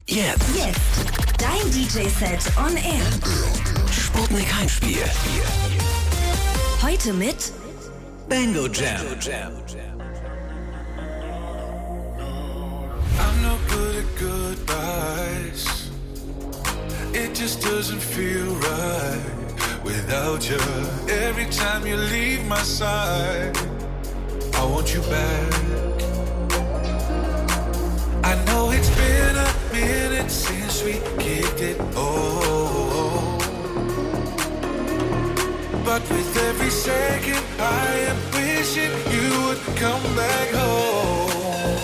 Jetzt. Dein DJ-Set on Air. Sputnik Heimspiel. Heute mit Bango Jam. I'm no good at goodbyes. It just doesn't feel right without you. Every time you leave my side, I want you back. I know it's been a minute since we kicked it, oh. But with every second I am wishing you would come back home.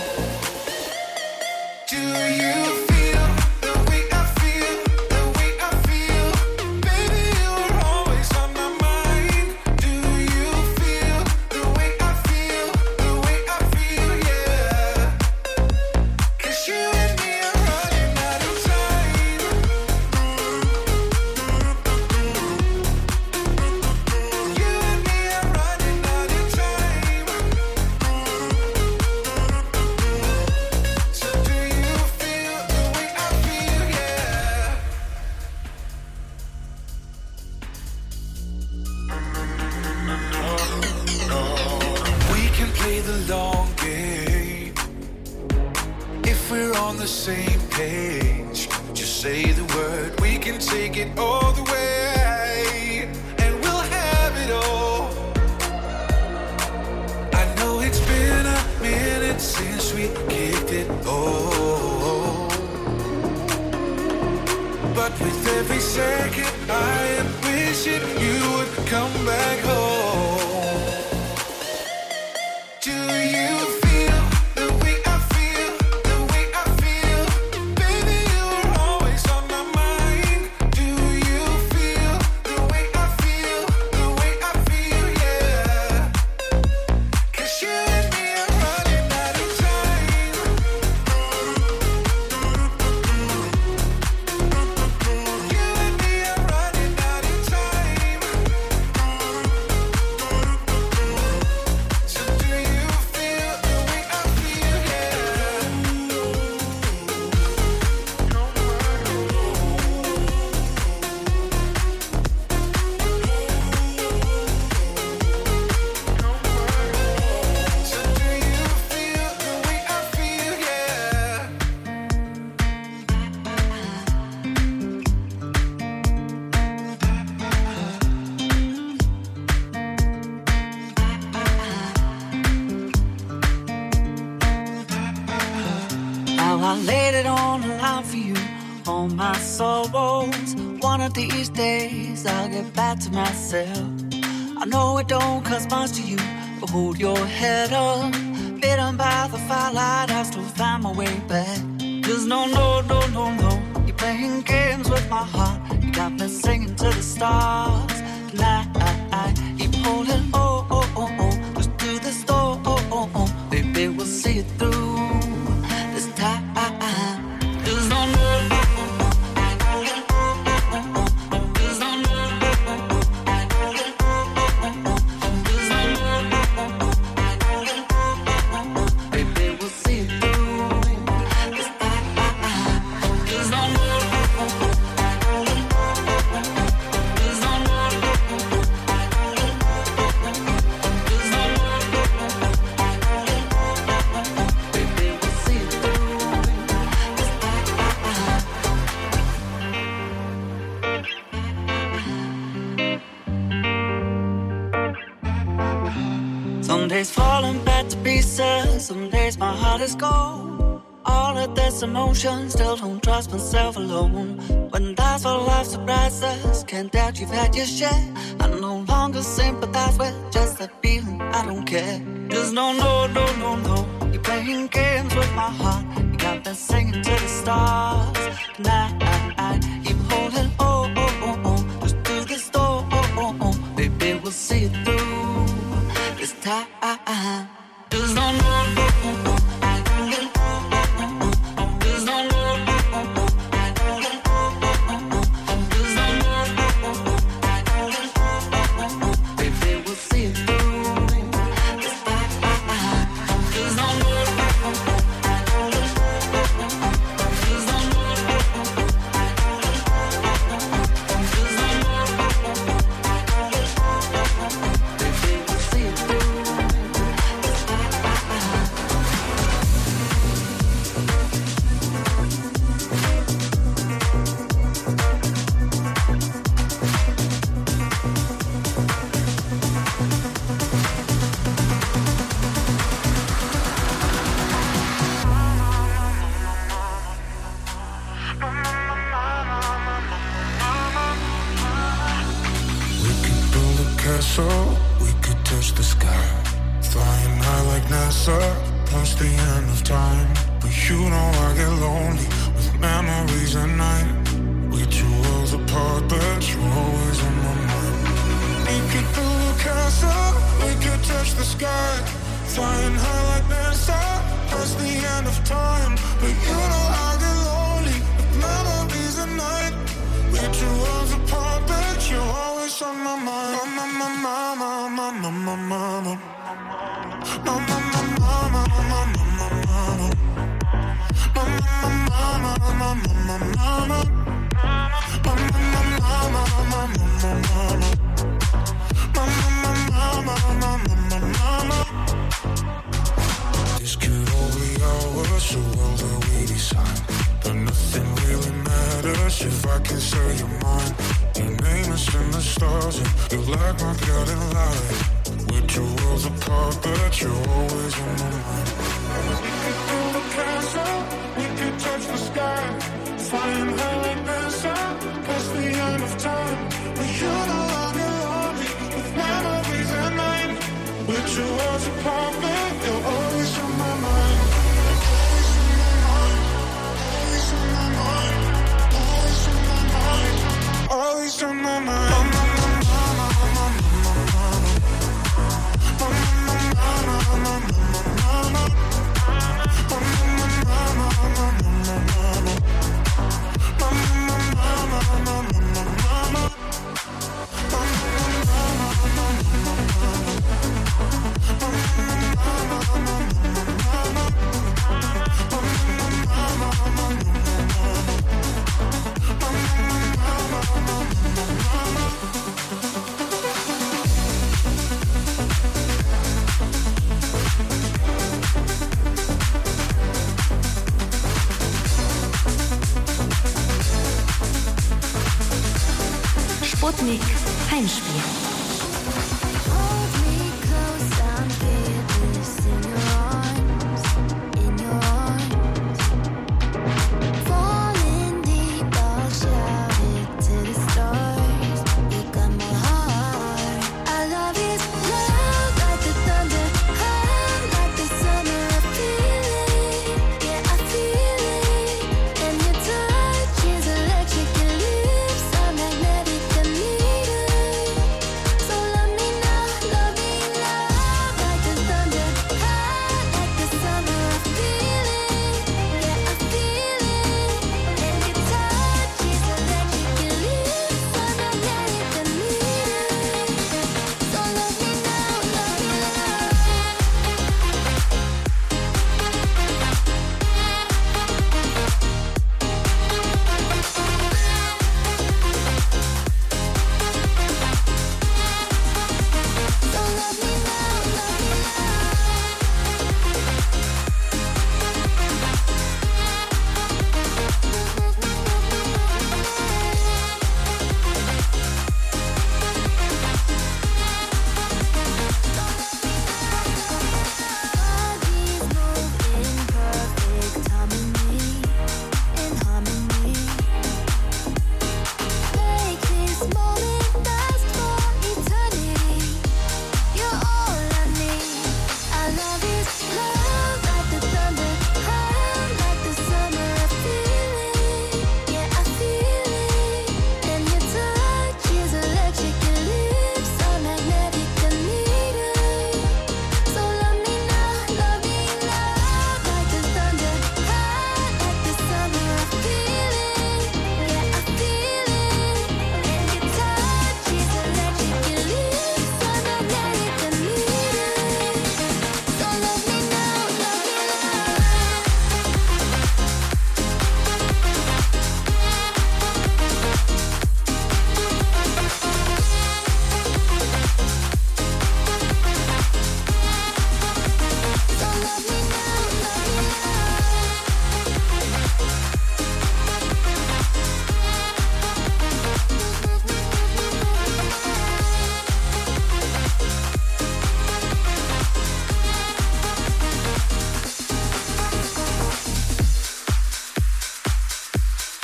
Do you feel the way I feel, the way I feel? Baby, you're always on my mind. Do you feel the way I feel, the way I feel, yeah? 'Cause you and me are running out of time. You and me are running out of time. So do you feel the way I feel, yeah? We can play the long game if we're on the same page. Just say the word, we can take it all the way, and we'll have it all. I know it's been a minute since we kicked it, oh. But with every second I am wishing you would come back home. Do you feel the way I feel, the way I feel? Baby, you're always on my mind. Do you feel the way I feel, the way I feel, yeah? 'Cause you and me are running out of time. You and me are running out of time. So do you feel the way I feel, yeah? So do you feel the way I feel, yeah? Now I laid it on the line for you, all my sorrows. One of these days I'll get back to myself. I know it don't cost much to you, but hold your head up. Bitten by the firelight, I'll still find my way back. Just no, you're playing games with my heart. You got me singing to the stars. Tonight, keep holding, just do this, baby, we'll see it through this time. Just don't know. Just don't know. Just don't know. Baby, we'll see it through this time. Just don't know. Just don't know. Just don't know. Baby, we'll see it through this time. Some days falling back to pieces, some days my heart is gone. All of this emotion, still don't trust myself alone. When that's what life surprises, can't doubt you've had your share. I no longer sympathize with just that feeling, I don't care. Just no, you're playing games with my heart. You got me singing to the stars. Tonight, keep holding, just do this, baby, we'll see it through this time. Just don't know. Just don't know. Just don't know. Baby, we'll see it through this time. Just don't know. Just castle, we could touch the sky. Flying high like NASA, past the end of time. But you know I get lonely with memories at night. We're 2 worlds apart, but you're always on my mind. We could build a castle, we could touch the sky. Flying high like NASA, past the end of time. But you know I get lonely with memories at night. We're 2 worlds apart, but you're always on my mind. Mama, mama, mama, mama, mama. Mama, mama, mama, mama, mama. Mama, mama, mama, mama, mama. Mama, mama, mama, mama, mama. Mama, mama, mama, mama, mama. This could all be ours, so well that we decide. But nothing really matters if I can say you're mine. Your name is in the stars and you're like my guiding light. We're 2 worlds apart, but you're always on my mind. We could build a castle, we could touch the sky. Flying high like NASA, past the end of time. But you know I'm lonely with memories at night. We're 2 worlds apart, but you're always on my mind. Always on my mind. Always on my mind. Always on my mind. Sputnik Heimspiel.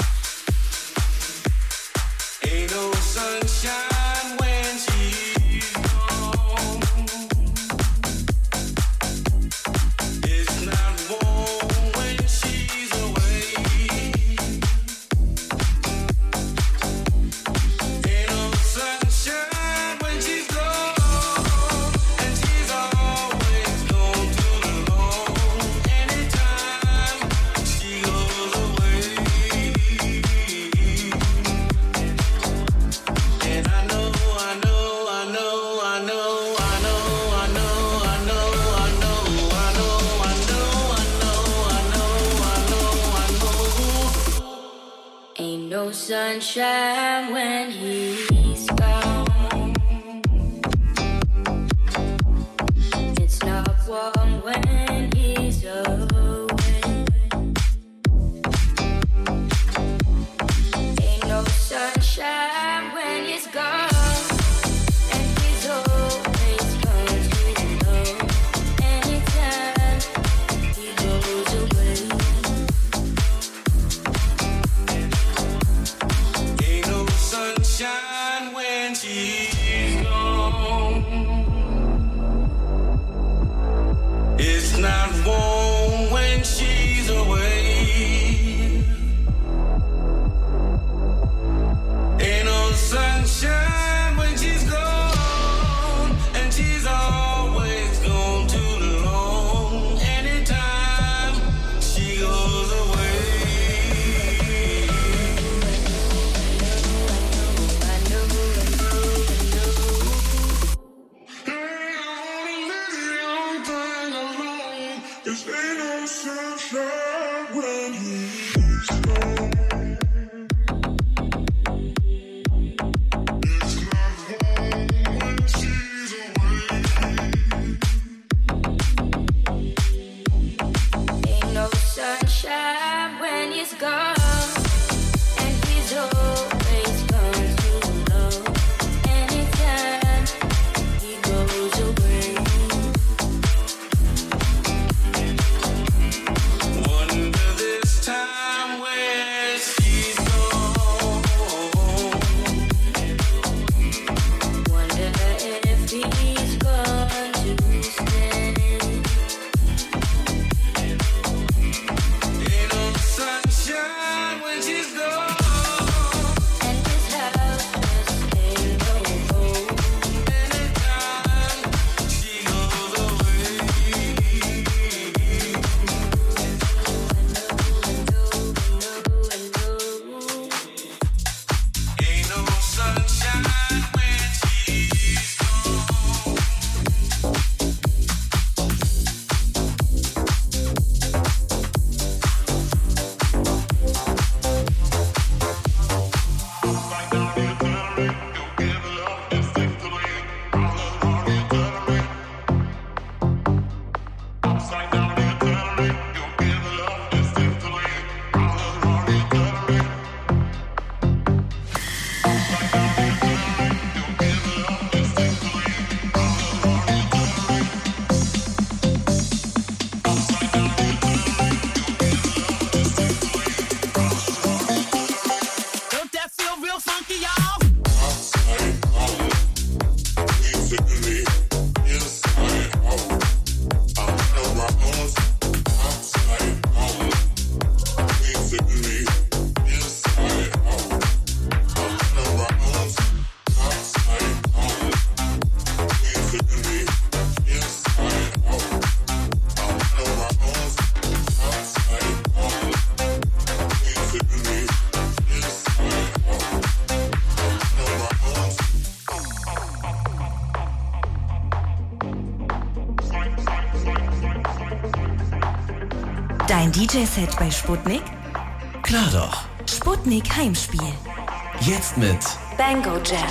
Ain't no sunshine when she's no sunshine when he's gone. It's not warm when he's away. Ain't no sunshine when he's gone. Dein DJ-Set bei Sputnik? Klar doch. Sputnik Heimspiel. Jetzt mit Bango Jam.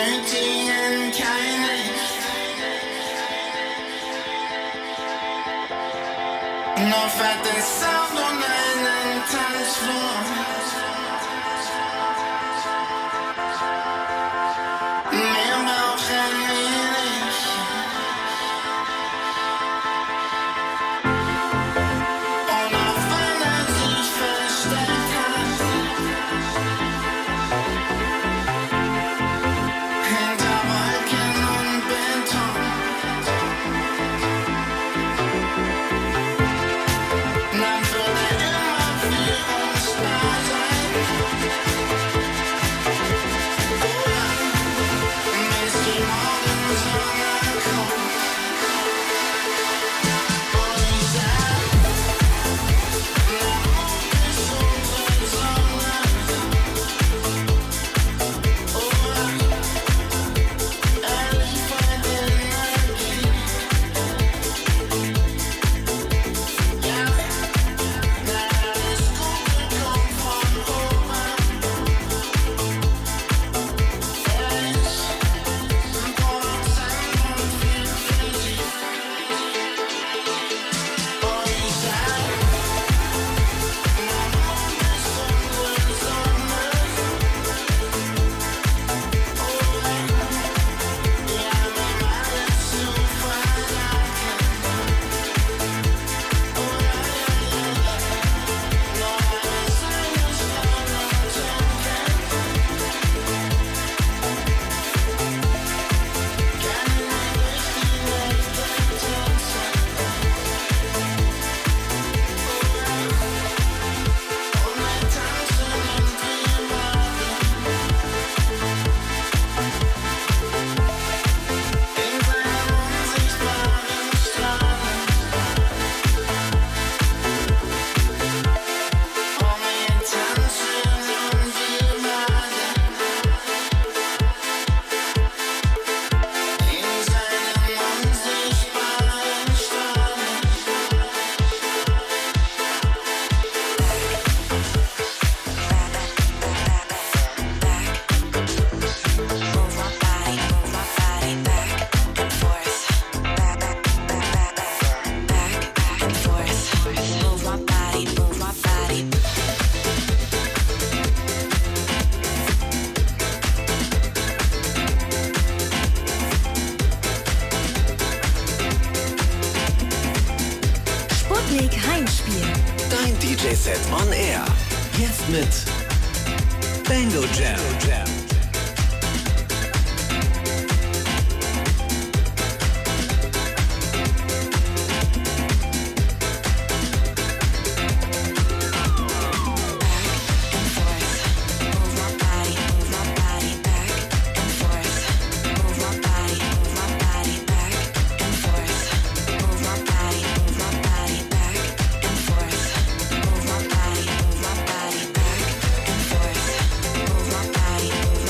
benötigen kein Licht. Nur fetten Sound und einen Tanzflur. Mehr brauchen wir nicht. Und auch wenn sich versteckt hat, hinter Wolken und Beton, dann wird immer für uns da sein. Bis die Morgensonne kommt. Und ich sag, der Mond ist unsere Sonne. Er liefert Energie. Ja, alles Gute kommt von oben. Er ist ein Produzent und viel Musik. Und ich sag, der Mond ist unsere Sonne. Wir haben ihm alles zu verdanken. Nur eines seines Verlangens kennen. Gerne durch die Nächte tanzen. Und wir tanzen und wir baden. In seinen unsichtbaren Strahlen. Und wir tanzen und wir baden. In seinen unsichtbaren Strahlen. Sputnik Heimspiel. Dein DJ-Set on Air. Jetzt mit Bango Jam. Move my body,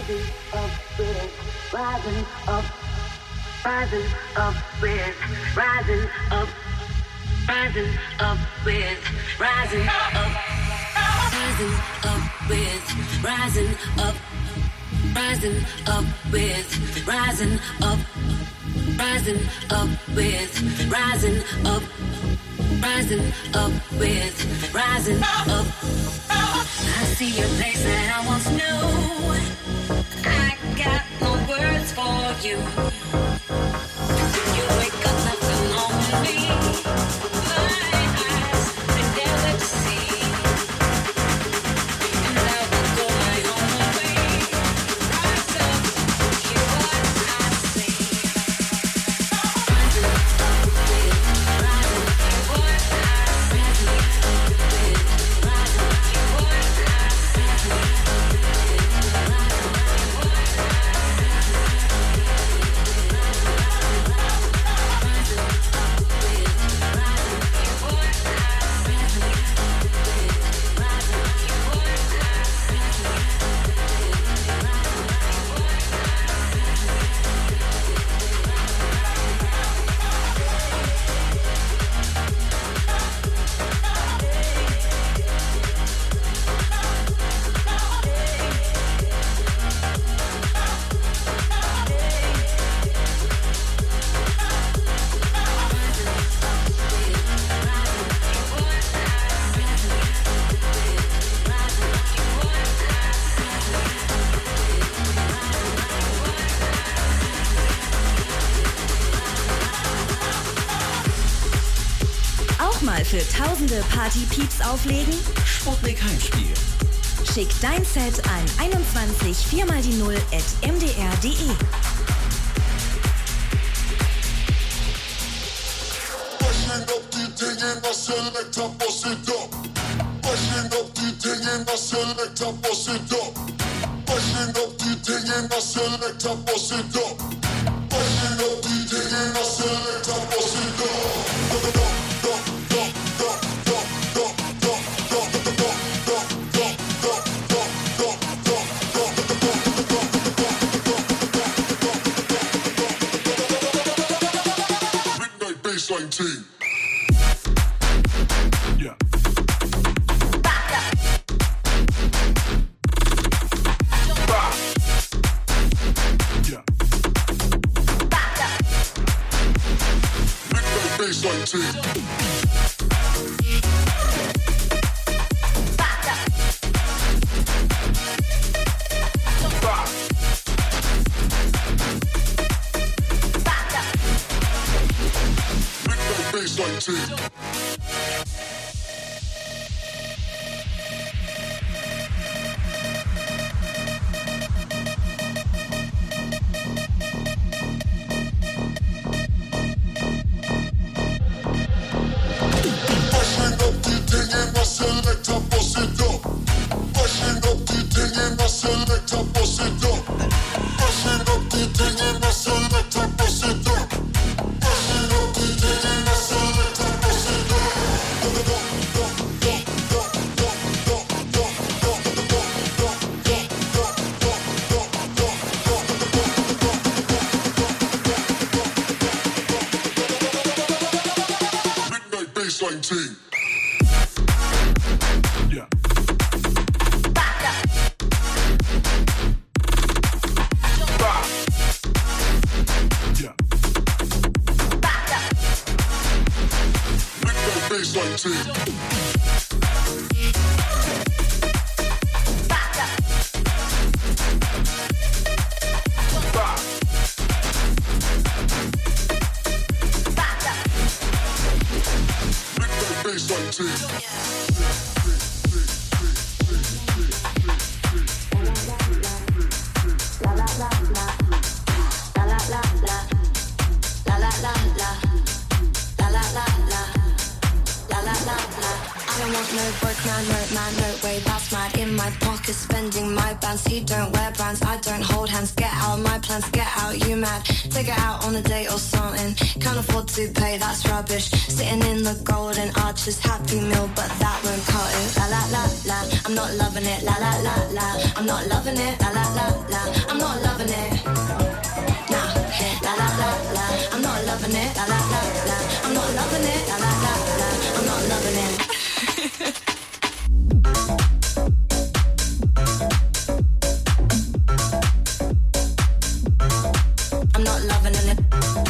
Für tausende Party-Peeps auflegen? Sputnik Heimspiel. Schick dein Set an 21 4x0@mdr.de. Baseline team. Yeah. Yeah. Baseline team. Baseline team. Baseline team. Yeah. Yeah. Baseline team. Baseline team. I don't want no broke man, no way, that's mad. In my pocket, spending my bands. He don't wear brands, I don't hold hands. Get out my plans, get out, you mad. Take it out on a date or something. Can't afford to pay, that's rubbish. Sitting in the golden arches, happy meal, but that won't cut it. La la la la, I'm not loving it. La la la la, I'm not loving it. La la la la, I'm not loving it. Nah, la la la la, I'm not loving it. La la la la, I'm not loving it. La la la la, I'm not loving it. I'm not loving it.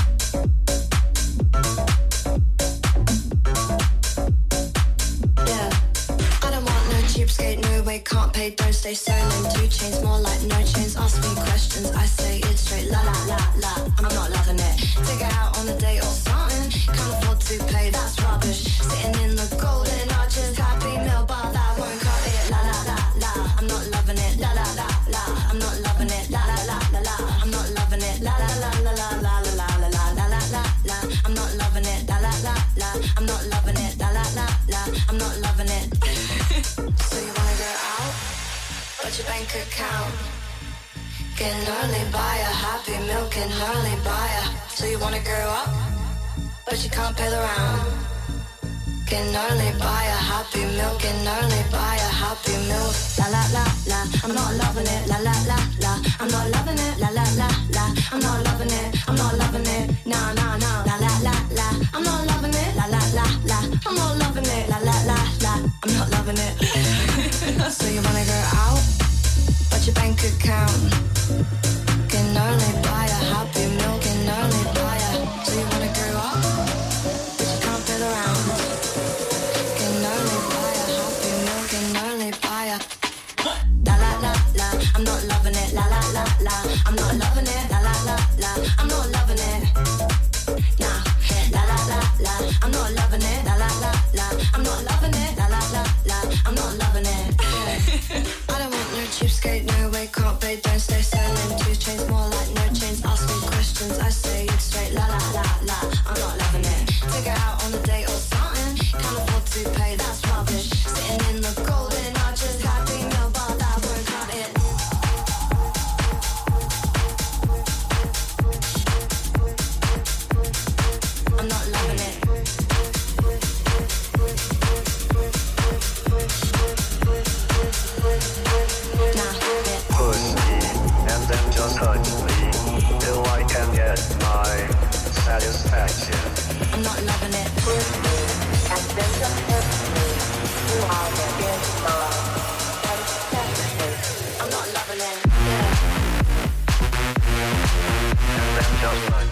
Yeah, I don't want no cheapskate, no way, can't pay, don't stay selling 2 chains, more like no chains. Ask me questions, I say it straight. La la la la, I'm not loving it. Take it out on a date or something. Can't afford to pay, that's rubbish. Sitting in the golden arches, happy meal, but that won't cut it. La la la la, I'm not loving it. La la la la, I'm not loving it. La la la la la, I'm not loving it. La la la la la la la la la la la la la. I'm not loving it. La la la la, I'm not loving it. La la la la, I'm not loving it. So you wanna go out? What's your bank account? Getting early buyer, happy milk and early buyer. So you wanna grow up, but you can't pay the round. Getting early buyer, happy milk and early buyer, happy milk. La la la la, I'm not loving it. La la la la, I'm not loving it. La la la la, I'm not loving it. I'm not loving it. Nah nah nah. La la la la, I'm not loving it. La la la la, I'm not loving it. La la la la, I'm not loving it. So you wanna go out? What's your bank account? Can only buy a happy milk and only buy a. So you wanna grow up, but you can't pay the round. Can only buy a happy milk and only buy a. La la la la, I'm not loving it. La la la la, I'm not loving it. La la la la, I'm not loving it. Nah, la la la la, I'm not loving it. La la la la, I'm not loving it. La la la la, I'm not loving it. Yeah. I don't want no cheapskate, no way, can't pay, don't stay selling 2 chains, more like no chains. Ask me questions, I say it straight. La la la la, I'm not loving it. Take it out on a date or something. Can't afford to pay, that's rubbish. Sitting in the golden arches, happy meal, but that won't cut it. I'm not loving it. Push me and then just touch me till I can get my satisfaction. I'm not loving it. Push me and then just touch me till I can get my satisfaction. I'm not loving it. Yeah. And then just touch.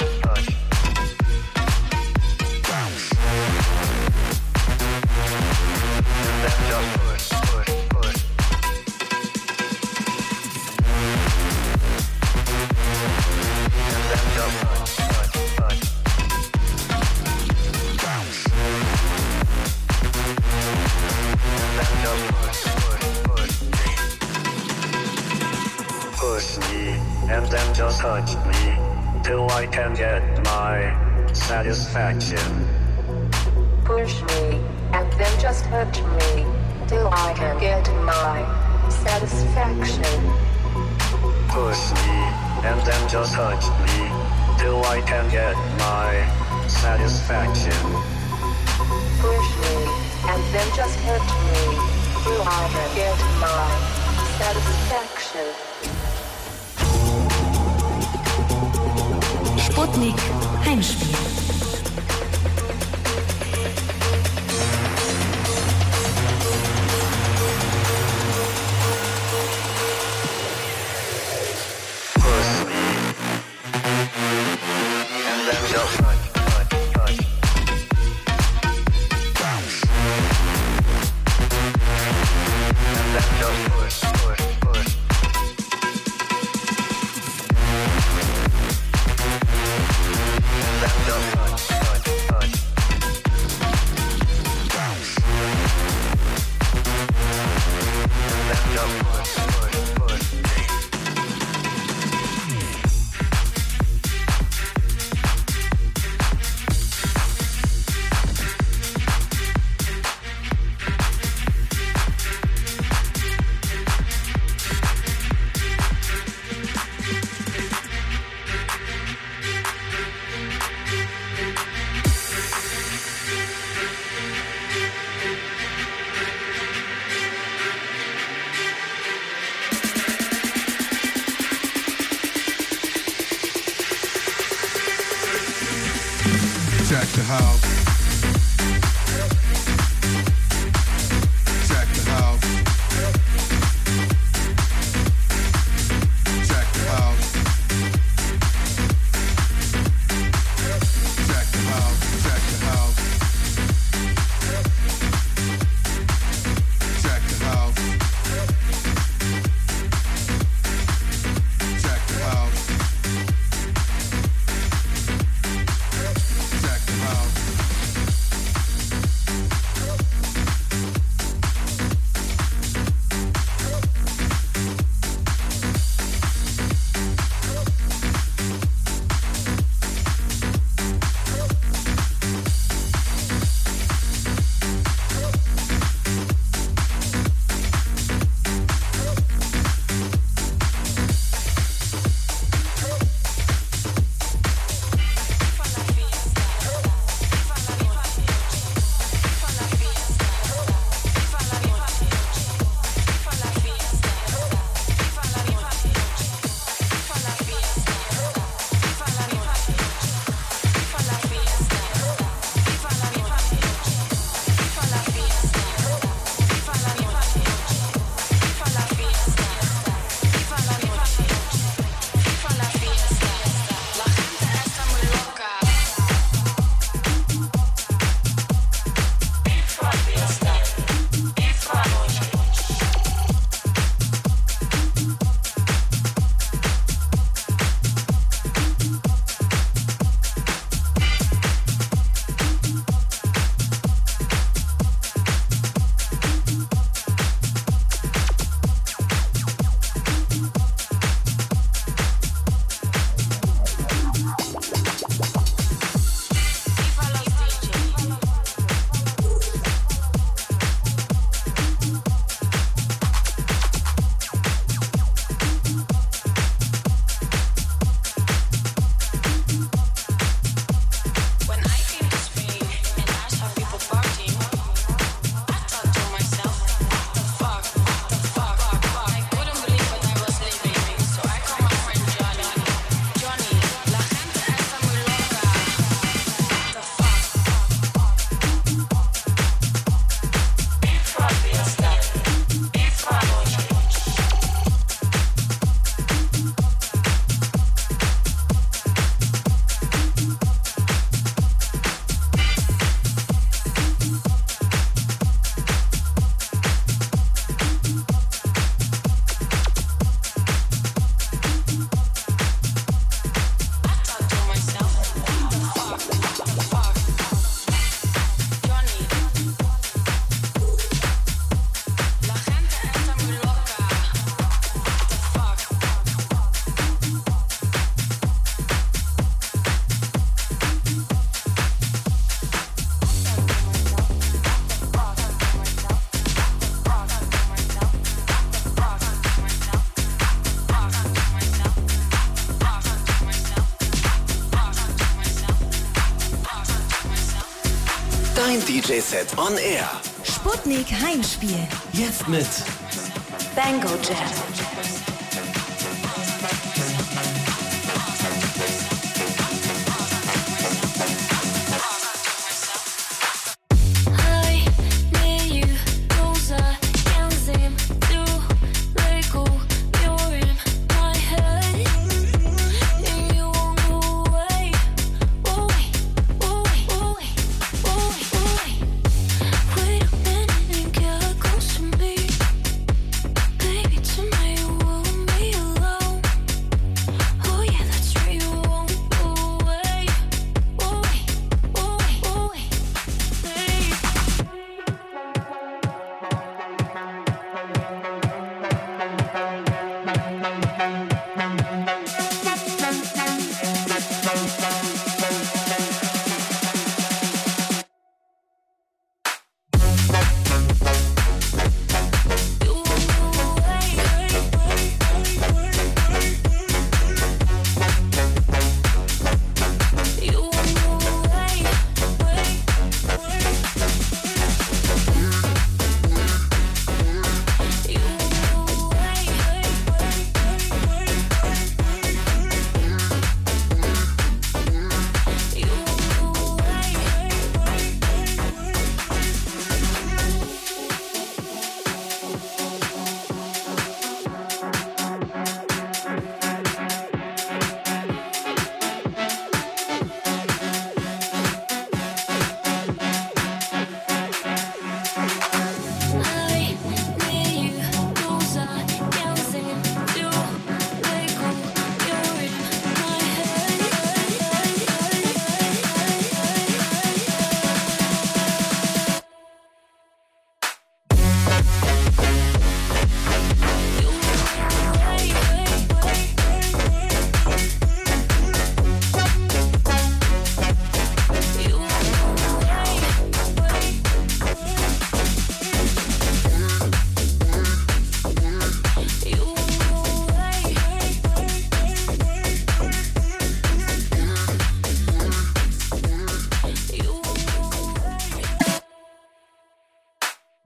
Bounce. And then just push. And then just touch. Bounce. And then just push. Push me and then just touch me till I can get my satisfaction. Push me and then just touch me till I can get my satisfaction. Push me and then just touch me till I can get my satisfaction. Push me and then just touch me till I can get my satisfaction. Sputnik Heimspiel. Then the house. Jack the house. Jack the house. Jack the house. Jack the house. Jack the house. Jack the house. Jack the house. Dein DJ-Set on Air. Sputnik Heimspiel. Jetzt mit Bango Jam.